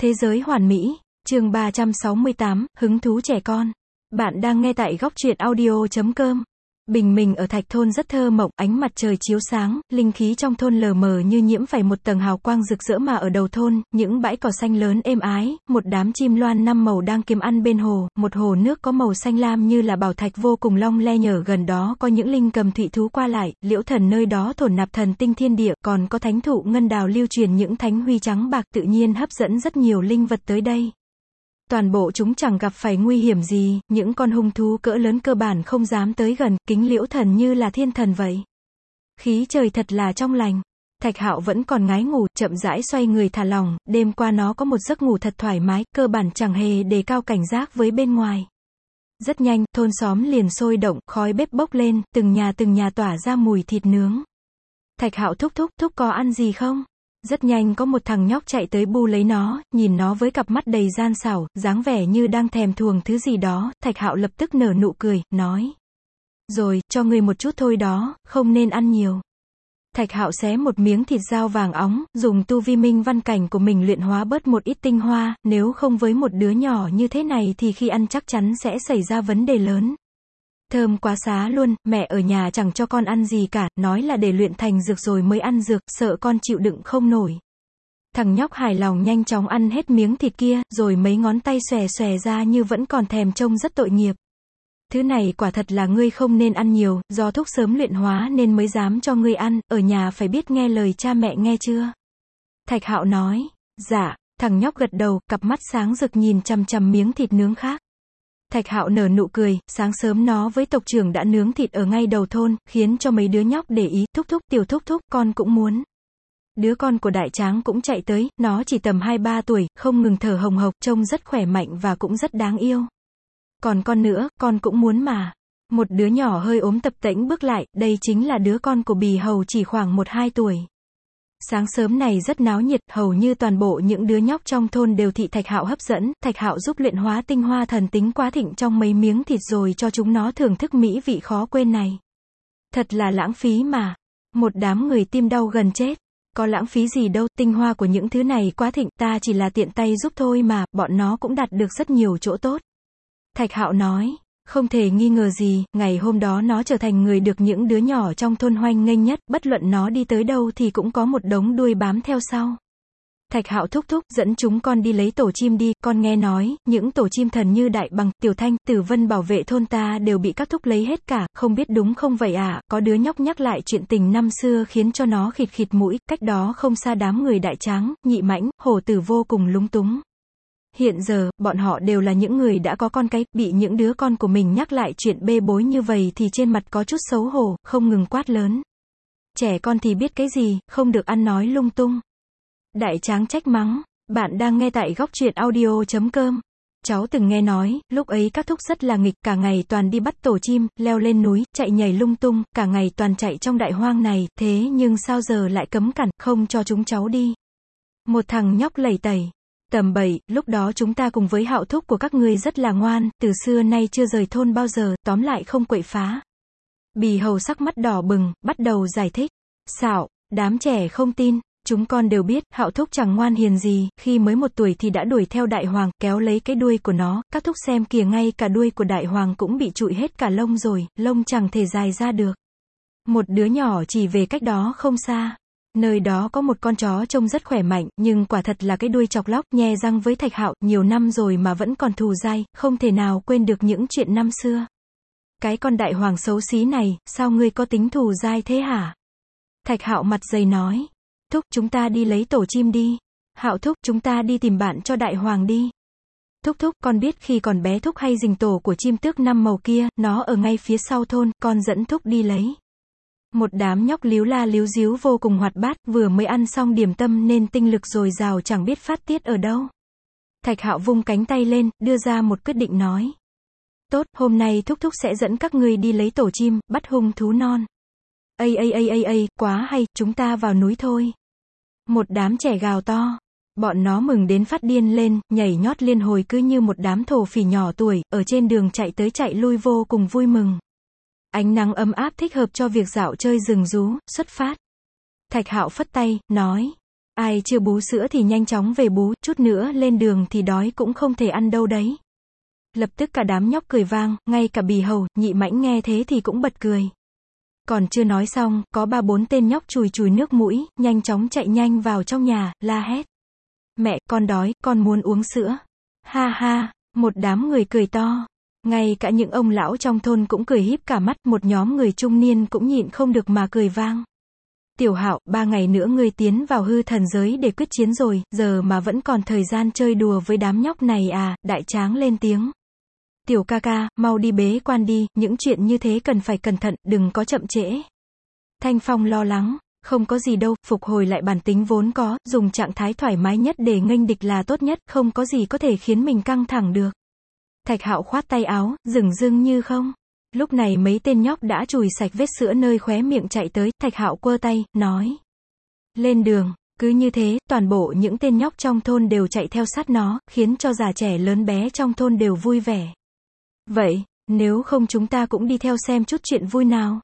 Thế giới hoàn mỹ, chương 368, hứng thú trẻ con. Bạn đang nghe tại góc truyện audio.com. Bình minh ở Thạch thôn rất thơ mộng, ánh mặt trời chiếu sáng, linh khí trong thôn lờ mờ như nhiễm phải một tầng hào quang rực rỡ mà ở đầu thôn, những bãi cỏ xanh lớn êm ái, một đám chim loan năm màu đang kiếm ăn bên hồ, một hồ nước có màu xanh lam như là bảo thạch vô cùng long le nhở, gần đó có những linh cầm thụy thú qua lại, liễu thần nơi đó thổn nạp thần tinh thiên địa, còn có thánh thụ ngân đào lưu truyền những thánh huy trắng bạc, tự nhiên hấp dẫn rất nhiều linh vật tới đây. Toàn bộ chúng chẳng gặp phải nguy hiểm gì, những con hung thú cỡ lớn cơ bản không dám tới gần, kính liễu thần như là thiên thần vậy. Khí trời thật là trong lành. Thạch Hạo vẫn còn ngái ngủ, chậm rãi xoay người thả lỏng, đêm qua nó có một giấc ngủ thật thoải mái, cơ bản chẳng hề đề cao cảnh giác với bên ngoài. Rất nhanh, thôn xóm liền sôi động, khói bếp bốc lên, từng nhà tỏa ra mùi thịt nướng. Thạch Hạo thúc có ăn gì không? Rất nhanh có một thằng nhóc chạy tới bu lấy nó, nhìn nó với cặp mắt đầy gian xảo, dáng vẻ như đang thèm thuồng thứ gì đó, Thạch Hạo lập tức nở nụ cười, nói. Rồi, cho ngươi một chút thôi đó, không nên ăn nhiều. Thạch Hạo xé một miếng thịt dao vàng óng, dùng tu vi minh văn cảnh của mình luyện hóa bớt một ít tinh hoa, nếu không với một đứa nhỏ như thế này thì khi ăn chắc chắn sẽ xảy ra vấn đề lớn. Thơm quá xá luôn, mẹ ở nhà chẳng cho con ăn gì cả, nói là để luyện thành dược rồi mới ăn dược, sợ con chịu đựng không nổi. Thằng nhóc hài lòng nhanh chóng ăn hết miếng thịt kia, rồi mấy ngón tay xòe xòe ra như vẫn còn thèm, trông rất tội nghiệp. Thứ này quả thật là ngươi không nên ăn nhiều, do thúc sớm luyện hóa nên mới dám cho ngươi ăn, ở nhà phải biết nghe lời cha mẹ nghe chưa? Thạch Hạo nói, dạ, thằng nhóc gật đầu, cặp mắt sáng rực nhìn chằm chằm miếng thịt nướng khác. Thạch Hạo nở nụ cười, sáng sớm nó với tộc trưởng đã nướng thịt ở ngay đầu thôn, khiến cho mấy đứa nhóc để ý, tiểu thúc, con cũng muốn. Đứa con của đại tráng cũng chạy tới, nó chỉ tầm 2-3 tuổi, không ngừng thở hồng hộc, trông rất khỏe mạnh và cũng rất đáng yêu. Còn con nữa, con cũng muốn mà. Một đứa nhỏ hơi ốm tập tễnh bước lại, đây chính là đứa con của Bì Hầu chỉ khoảng 1-2 tuổi. Sáng sớm này rất náo nhiệt, hầu như toàn bộ những đứa nhóc trong thôn đều thị Thạch Hạo hấp dẫn, Thạch Hạo giúp luyện hóa tinh hoa thần tính quá thịnh trong mấy miếng thịt rồi cho chúng nó thưởng thức mỹ vị khó quên này. Thật là lãng phí mà. Một đám người tim đau gần chết. Có lãng phí gì đâu, tinh hoa của những thứ này quá thịnh, ta chỉ là tiện tay giúp thôi mà, bọn nó cũng đạt được rất nhiều chỗ tốt. Thạch Hạo nói. Không thể nghi ngờ gì, ngày hôm đó nó trở thành người được những đứa nhỏ trong thôn hoan nghênh nhất, bất luận nó đi tới đâu thì cũng có một đống đuôi bám theo sau. Thạch Hạo thúc dẫn chúng con đi lấy tổ chim đi, con nghe nói, những tổ chim thần như Đại Bằng, Tiểu Thanh, Tử Vân bảo vệ thôn ta đều bị các thúc lấy hết cả, không biết đúng không vậy à? Có đứa nhóc nhắc lại chuyện tình năm xưa khiến cho nó khịt mũi, cách đó không xa đám người Đại Tráng, Nhị Mãnh, Hổ Tử vô cùng lúng túng. Hiện giờ, bọn họ đều là những người đã có con cái, bị những đứa con của mình nhắc lại chuyện bê bối như vậy thì trên mặt có chút xấu hổ, không ngừng quát lớn. Trẻ con thì biết cái gì, không được ăn nói lung tung. Đại Tráng trách mắng, bạn đang nghe tại góc truyện audio.com. Cháu từng nghe nói, lúc ấy các thúc rất là nghịch, cả ngày toàn đi bắt tổ chim, leo lên núi, chạy nhảy lung tung, cả ngày toàn chạy trong đại hoang này, thế nhưng sao giờ lại cấm cản, không cho chúng cháu đi. Một thằng nhóc lầy tẩy. Tầm 7, lúc đó chúng ta cùng với Hạo thúc của các ngươi rất là ngoan, từ xưa nay chưa rời thôn bao giờ, tóm lại không quậy phá. Bì Hầu sắc mắt đỏ bừng, bắt đầu giải thích. Xạo, đám trẻ không tin, chúng con đều biết, Hạo thúc chẳng ngoan hiền gì, khi mới 1 tuổi thì đã đuổi theo Đại Hoàng, kéo lấy cái đuôi của nó, các thúc xem kìa, ngay cả đuôi của Đại Hoàng cũng bị trụi hết cả lông rồi, lông chẳng thể dài ra được. Một đứa nhỏ chỉ về cách đó không xa. Nơi đó có một con chó trông rất khỏe mạnh, nhưng quả thật là cái đuôi chọc lóc, nhe răng với Thạch Hạo, nhiều năm rồi mà vẫn còn thù dai, không thể nào quên được những chuyện năm xưa. Cái con Đại Hoàng xấu xí này, sao ngươi có tính thù dai thế hả? Thạch Hạo mặt dày nói. Thúc, chúng ta đi lấy tổ chim đi. Hạo thúc, chúng ta đi tìm bạn cho Đại Hoàng đi. Thúc, con biết khi còn bé thúc hay rình tổ của chim tước 5 màu kia, nó ở ngay phía sau thôn, con dẫn thúc đi lấy. Một đám nhóc líu la líu díu vô cùng hoạt bát, vừa mới ăn xong điểm tâm nên tinh lực dồi dào chẳng biết phát tiết ở đâu. Thạch Hạo vung cánh tay lên, đưa ra một quyết định nói. Tốt, hôm nay thúc sẽ dẫn các ngươi đi lấy tổ chim, bắt hung thú non. Ây, quá hay, chúng ta vào núi thôi. Một đám trẻ gào to. Bọn nó mừng đến phát điên lên, nhảy nhót liên hồi cứ như một đám thổ phỉ nhỏ tuổi, ở trên đường chạy tới chạy lui vô cùng vui mừng. Ánh nắng ấm áp thích hợp cho việc dạo chơi rừng rú, xuất phát. Thạch Hạo phất tay, nói. Ai chưa bú sữa thì nhanh chóng về bú, chút nữa lên đường thì đói cũng không thể ăn đâu đấy. Lập tức cả đám nhóc cười vang, ngay cả Bì Hầu, Nhị Mãnh nghe thế thì cũng bật cười. Còn chưa nói xong, có 3-4 tên nhóc chùi chùi nước mũi, nhanh chóng chạy nhanh vào trong nhà, la hét. Mẹ, con đói, con muốn uống sữa. Ha ha, một đám người cười to. Ngay cả những ông lão trong thôn cũng cười híp cả mắt, một nhóm người trung niên cũng nhịn không được mà cười vang. Tiểu Hạo, 3 ngày nữa ngươi tiến vào hư thần giới để quyết chiến rồi, giờ mà vẫn còn thời gian chơi đùa với đám nhóc này à, Đại Tráng lên tiếng. Tiểu ca ca, mau đi bế quan đi, những chuyện như thế cần phải cẩn thận, đừng có chậm trễ. Thanh Phong lo lắng, không có gì đâu, phục hồi lại bản tính vốn có, dùng trạng thái thoải mái nhất để nghênh địch là tốt nhất, không có gì có thể khiến mình căng thẳng được. Thạch Hạo khoát tay áo, dửng dưng như không. Lúc này mấy tên nhóc đã chùi sạch vết sữa nơi khóe miệng chạy tới, Thạch Hạo quơ tay, nói. Lên đường, cứ như thế, toàn bộ những tên nhóc trong thôn đều chạy theo sát nó, khiến cho già trẻ lớn bé trong thôn đều vui vẻ. Vậy, nếu không chúng ta cũng đi theo xem chút chuyện vui nào.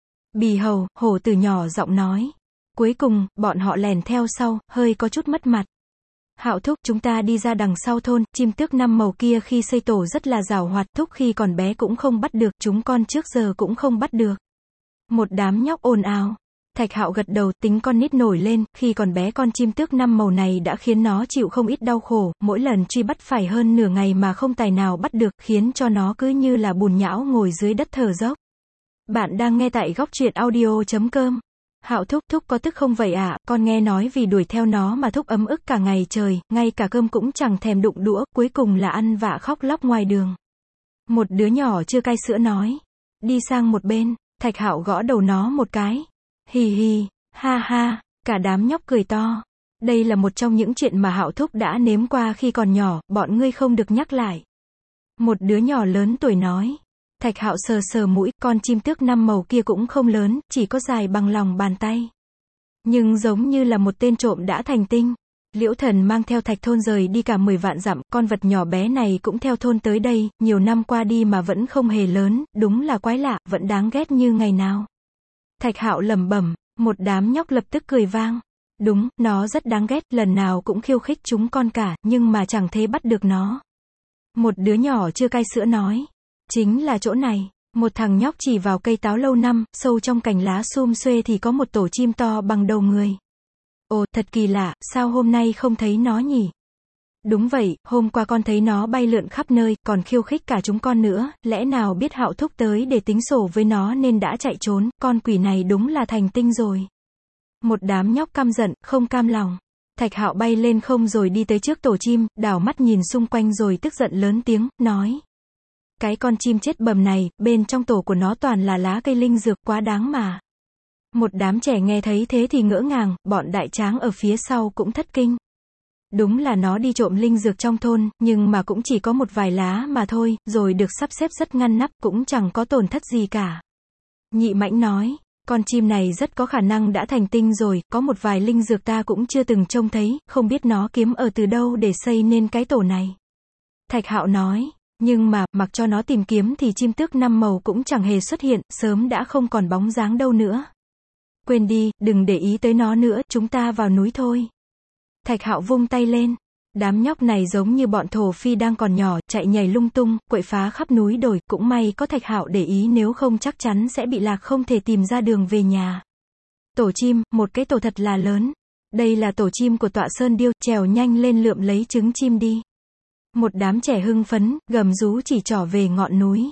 Bì Hầu, hổ tử nhỏ giọng nói. Cuối cùng, bọn họ lèn theo sau, hơi có chút mất mặt. Hạo thúc, chúng ta đi ra đằng sau thôn, chim tước 5 màu kia khi xây tổ rất là giàu hoạt, thúc khi còn bé cũng không bắt được, chúng con trước giờ cũng không bắt được. Một đám nhóc ồn ào. Thạch Hạo gật đầu, tính con nít nổi lên, khi còn bé con chim tước 5 màu này đã khiến nó chịu không ít đau khổ, mỗi lần truy bắt phải hơn nửa ngày mà không tài nào bắt được, khiến cho nó cứ như là bùn nhão ngồi dưới đất thở dốc. Bạn đang nghe tại góc truyện audio.com. Hạo thúc, thúc có tức không vậy ạ, con nghe nói vì đuổi theo nó mà thúc ấm ức cả ngày trời, ngay cả cơm cũng chẳng thèm đụng đũa, cuối cùng là ăn vạ khóc lóc ngoài đường. Một đứa nhỏ chưa cai sữa nói. Đi sang một bên, Thạch Hạo gõ đầu nó một cái. Hì hì, ha ha, cả đám nhóc cười to. Đây là một trong những chuyện mà Hạo thúc đã nếm qua khi còn nhỏ, bọn ngươi không được nhắc lại. Một đứa nhỏ lớn tuổi nói. Thạch Hạo sờ sờ mũi, con chim tước 5 màu kia cũng không lớn, chỉ có dài bằng lòng bàn tay. Nhưng giống như là một tên trộm đã thành tinh. Liễu Thần mang theo Thạch thôn rời đi cả 10 vạn dặm, con vật nhỏ bé này cũng theo thôn tới đây, nhiều năm qua đi mà vẫn không hề lớn, đúng là quái lạ, vẫn đáng ghét như ngày nào. Thạch Hạo lẩm bẩm, một đám nhóc lập tức cười vang. Đúng, nó rất đáng ghét, lần nào cũng khiêu khích chúng con cả, nhưng mà chẳng thể bắt được nó. Một đứa nhỏ chưa cai sữa nói. Chính là chỗ này. Một thằng nhóc chỉ vào cây táo lâu năm, sâu trong cành lá sum xuê thì có một tổ chim to bằng đầu người. Ồ, thật kỳ lạ, sao hôm nay không thấy nó nhỉ? Đúng vậy, hôm qua con thấy nó bay lượn khắp nơi, còn khiêu khích cả chúng con nữa, lẽ nào biết Hạo thúc tới để tính sổ với nó nên đã chạy trốn, con quỷ này đúng là thành tinh rồi. Một đám nhóc căm giận, không cam lòng. Thạch Hạo bay lên không rồi đi tới trước tổ chim, đảo mắt nhìn xung quanh rồi tức giận lớn tiếng, nói. Cái con chim chết bầm này, bên trong tổ của nó toàn là lá cây linh dược, quá đáng mà. Một đám trẻ nghe thấy thế thì ngỡ ngàng, bọn Đại Tráng ở phía sau cũng thất kinh. Đúng là nó đi trộm linh dược trong thôn, nhưng mà cũng chỉ có một vài lá mà thôi, rồi được sắp xếp rất ngăn nắp, cũng chẳng có tổn thất gì cả. Nhị Mãnh nói, con chim này rất có khả năng đã thành tinh rồi, có một vài linh dược ta cũng chưa từng trông thấy, không biết nó kiếm ở từ đâu để xây nên cái tổ này. Thạch Hạo nói. Nhưng mà, mặc cho nó tìm kiếm thì chim tước 5 màu cũng chẳng hề xuất hiện, sớm đã không còn bóng dáng đâu nữa. Quên đi, đừng để ý tới nó nữa, chúng ta vào núi thôi. Thạch Hạo vung tay lên. Đám nhóc này giống như bọn thổ phi đang còn nhỏ, chạy nhảy lung tung, quậy phá khắp núi đồi, cũng may có Thạch Hạo để ý nếu không chắc chắn sẽ bị lạc không thể tìm ra đường về nhà. Tổ chim, một cái tổ thật là lớn. Đây là tổ chim của Tọa Sơn Điêu, trèo nhanh lên lượm lấy trứng chim đi. Một đám trẻ hưng phấn, gầm rú chỉ trỏ về ngọn núi.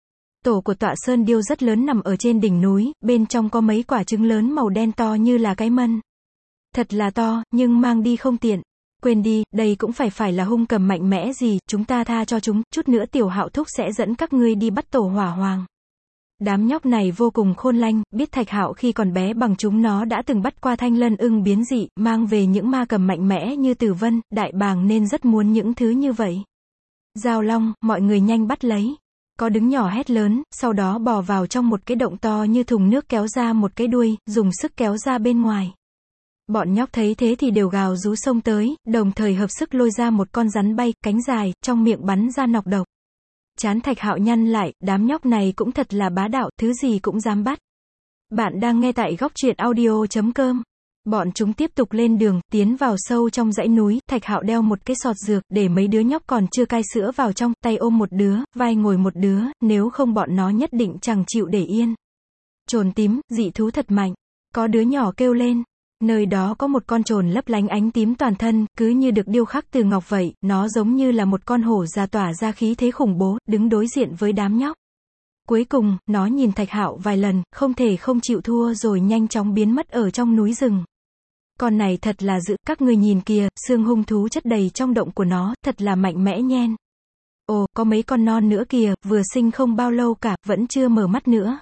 Tổ của Tọa Sơn Điêu rất lớn nằm ở trên đỉnh núi, bên trong có mấy quả trứng lớn màu đen to như là cái mân. Thật là to, nhưng mang đi không tiện. Quên đi, đây cũng phải là hung cầm mạnh mẽ gì, chúng ta tha cho chúng, chút nữa Tiểu Hạo thúc sẽ dẫn các ngươi đi bắt tổ hỏa hoàng. Đám nhóc này vô cùng khôn lanh, biết Thạch Hạo khi còn bé bằng chúng nó đã từng bắt qua Thanh Lân ưng biến dị, mang về những ma cầm mạnh mẽ như Tử Vân, Đại Bàng nên rất muốn những thứ như vậy. Giao Long, mọi người nhanh bắt lấy. Có đứng nhỏ hét lớn, sau đó bò vào trong một cái động to như thùng nước kéo ra một cái đuôi, dùng sức kéo ra bên ngoài. Bọn nhóc thấy thế thì đều gào rú xông tới, đồng thời hợp sức lôi ra một con rắn bay, cánh dài, trong miệng bắn ra nọc độc. Trán Thạch Hạo nhăn lại, đám nhóc này cũng thật là bá đạo, thứ gì cũng dám bắt. Bạn đang nghe tại góc truyện audio.com. Bọn chúng tiếp tục lên đường, tiến vào sâu trong dãy núi, Thạch Hạo đeo một cái sọt dược, để mấy đứa nhóc còn chưa cai sữa vào trong, tay ôm một đứa, vai ngồi một đứa, nếu không bọn nó nhất định chẳng chịu để yên. Chồn tím, dị thú thật mạnh. Có đứa nhỏ kêu lên. Nơi đó có một con chồn lấp lánh ánh tím toàn thân, cứ như được điêu khắc từ ngọc vậy, nó giống như là một con hổ già tỏa ra khí thế khủng bố, đứng đối diện với đám nhóc. Cuối cùng, nó nhìn Thạch Hạo vài lần, không thể không chịu thua rồi nhanh chóng biến mất ở trong núi rừng. Con này thật là dữ, các người nhìn kìa, xương hung thú chất đầy trong động của nó, thật là mạnh mẽ nhen. Ồ, có mấy con non nữa kìa, vừa sinh không bao lâu cả, vẫn chưa mở mắt nữa.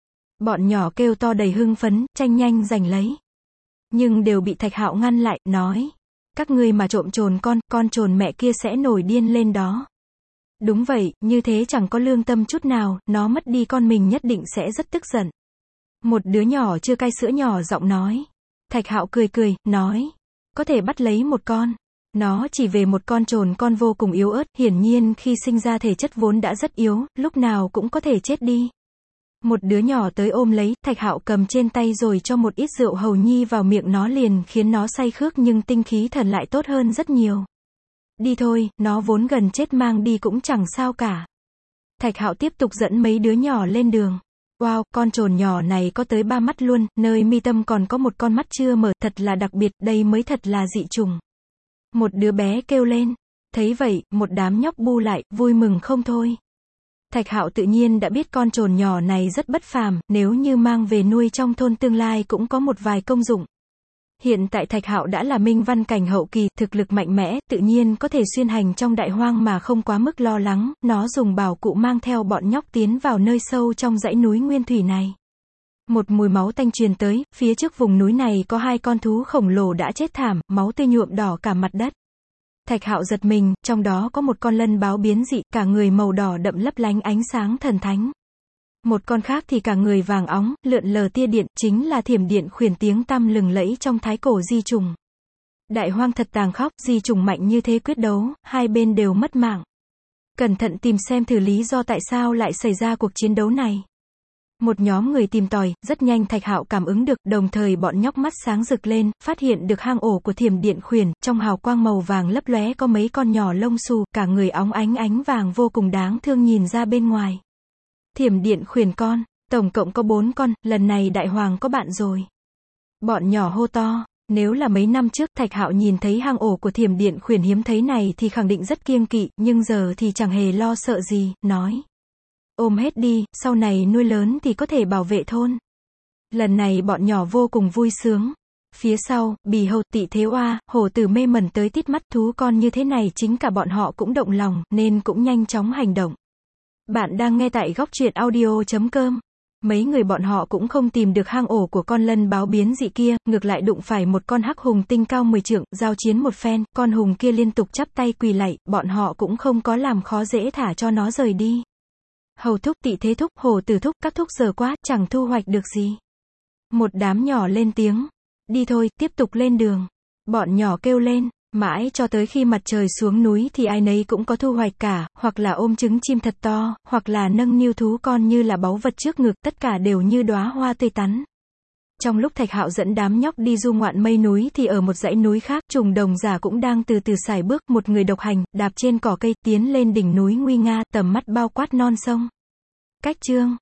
Bọn nhỏ kêu to đầy hưng phấn, tranh nhanh giành lấy. Nhưng đều bị Thạch Hạo ngăn lại, nói. Các ngươi mà trộm chồn con chồn mẹ kia sẽ nổi điên lên đó. Đúng vậy, như thế chẳng có lương tâm chút nào, nó mất đi con mình nhất định sẽ rất tức giận. Một đứa nhỏ chưa cai sữa nhỏ giọng nói. Thạch Hạo cười cười, nói. Có thể bắt lấy một con. Nó chỉ về một con chồn con vô cùng yếu ớt, hiển nhiên khi sinh ra thể chất vốn đã rất yếu, lúc nào cũng có thể chết đi. Một đứa nhỏ tới ôm lấy, Thạch Hạo cầm trên tay rồi cho một ít rượu hầu nhi vào miệng nó liền khiến nó say khước nhưng tinh khí thần lại tốt hơn rất nhiều. Đi thôi, nó vốn gần chết mang đi cũng chẳng sao cả. Thạch Hạo tiếp tục dẫn mấy đứa nhỏ lên đường. Wow, con chồn nhỏ này có tới 3 mắt luôn, nơi mi tâm còn có một con mắt chưa mở, thật là đặc biệt, đây mới thật là dị chủng. Một đứa bé kêu lên. Thấy vậy, một đám nhóc bu lại, vui mừng không thôi. Thạch Hạo tự nhiên đã biết con chồn nhỏ này rất bất phàm, nếu như mang về nuôi trong thôn tương lai cũng có một vài công dụng. Hiện tại Thạch Hạo đã là minh văn cảnh hậu kỳ, thực lực mạnh mẽ, tự nhiên có thể xuyên hành trong đại hoang mà không quá mức lo lắng, nó dùng bảo cụ mang theo bọn nhóc tiến vào nơi sâu trong dãy núi nguyên thủy này. Một mùi máu tanh truyền tới, phía trước vùng núi này có 2 con thú khổng lồ đã chết thảm, máu tươi nhuộm đỏ cả mặt đất. Thạch Hạo giật mình, trong đó có một con lân báo biến dị, cả người màu đỏ đậm lấp lánh ánh sáng thần thánh. Một con khác thì cả người vàng óng, lượn lờ tia điện, chính là Thiểm Điện Khuyển tiếng tăm lừng lẫy trong thái cổ di trùng. Đại hoang thật tàn khốc, di trùng mạnh như thế quyết đấu, hai bên đều mất mạng. Cẩn thận tìm xem thử lý do tại sao lại xảy ra cuộc chiến đấu này. Một nhóm người tìm tòi, rất nhanh Thạch Hạo cảm ứng được, đồng thời bọn nhóc mắt sáng rực lên, phát hiện được hang ổ của Thiểm Điện Khuyển, trong hào quang màu vàng lấp lóe có mấy con nhỏ lông xù, cả người óng ánh ánh vàng vô cùng đáng thương nhìn ra bên ngoài. Thiểm Điện Khuyển con, tổng cộng có 4 con, lần này đại hoàng có bạn rồi. Bọn nhỏ hô to, nếu là mấy năm trước Thạch Hạo nhìn thấy hang ổ của Thiểm Điện Khuyển hiếm thấy này thì khẳng định rất kiêng kỵ, nhưng giờ thì chẳng hề lo sợ gì, nói. Ôm hết đi, sau này nuôi lớn thì có thể bảo vệ thôn. Lần này bọn nhỏ vô cùng vui sướng. Phía sau, bì hầu, tị thế oa, hổ tử mê mẩn tới tít mắt, thú con như thế này chính cả bọn họ cũng động lòng, nên cũng nhanh chóng hành động. Bạn đang nghe tại góc truyện audio.com. Mấy người bọn họ cũng không tìm được hang ổ của con lân báo biến dị kia, ngược lại đụng phải một con hắc hùng tinh cao 10 trượng, giao chiến một phen, con hùng kia liên tục chắp tay quỳ lạy, bọn họ cũng không có làm khó dễ thả cho nó rời đi. Hầu thúc, tị thế thúc, hổ tử thúc, các thúc giờ quá, chẳng thu hoạch được gì. Một đám nhỏ lên tiếng. Đi thôi, tiếp tục lên đường. Bọn nhỏ kêu lên. Mãi cho tới khi mặt trời xuống núi thì ai nấy cũng có thu hoạch cả, hoặc là ôm trứng chim thật to, hoặc là nâng niu thú con như là báu vật trước ngực, tất cả đều như đóa hoa tươi tắn. Trong lúc Thạch Hạo dẫn đám nhóc đi du ngoạn mây núi thì ở một dãy núi khác, Trùng Đồng Giả cũng đang từ từ sải bước, một người độc hành, đạp trên cỏ cây, tiến lên đỉnh núi nguy nga, tầm mắt bao quát non sông. Cách chương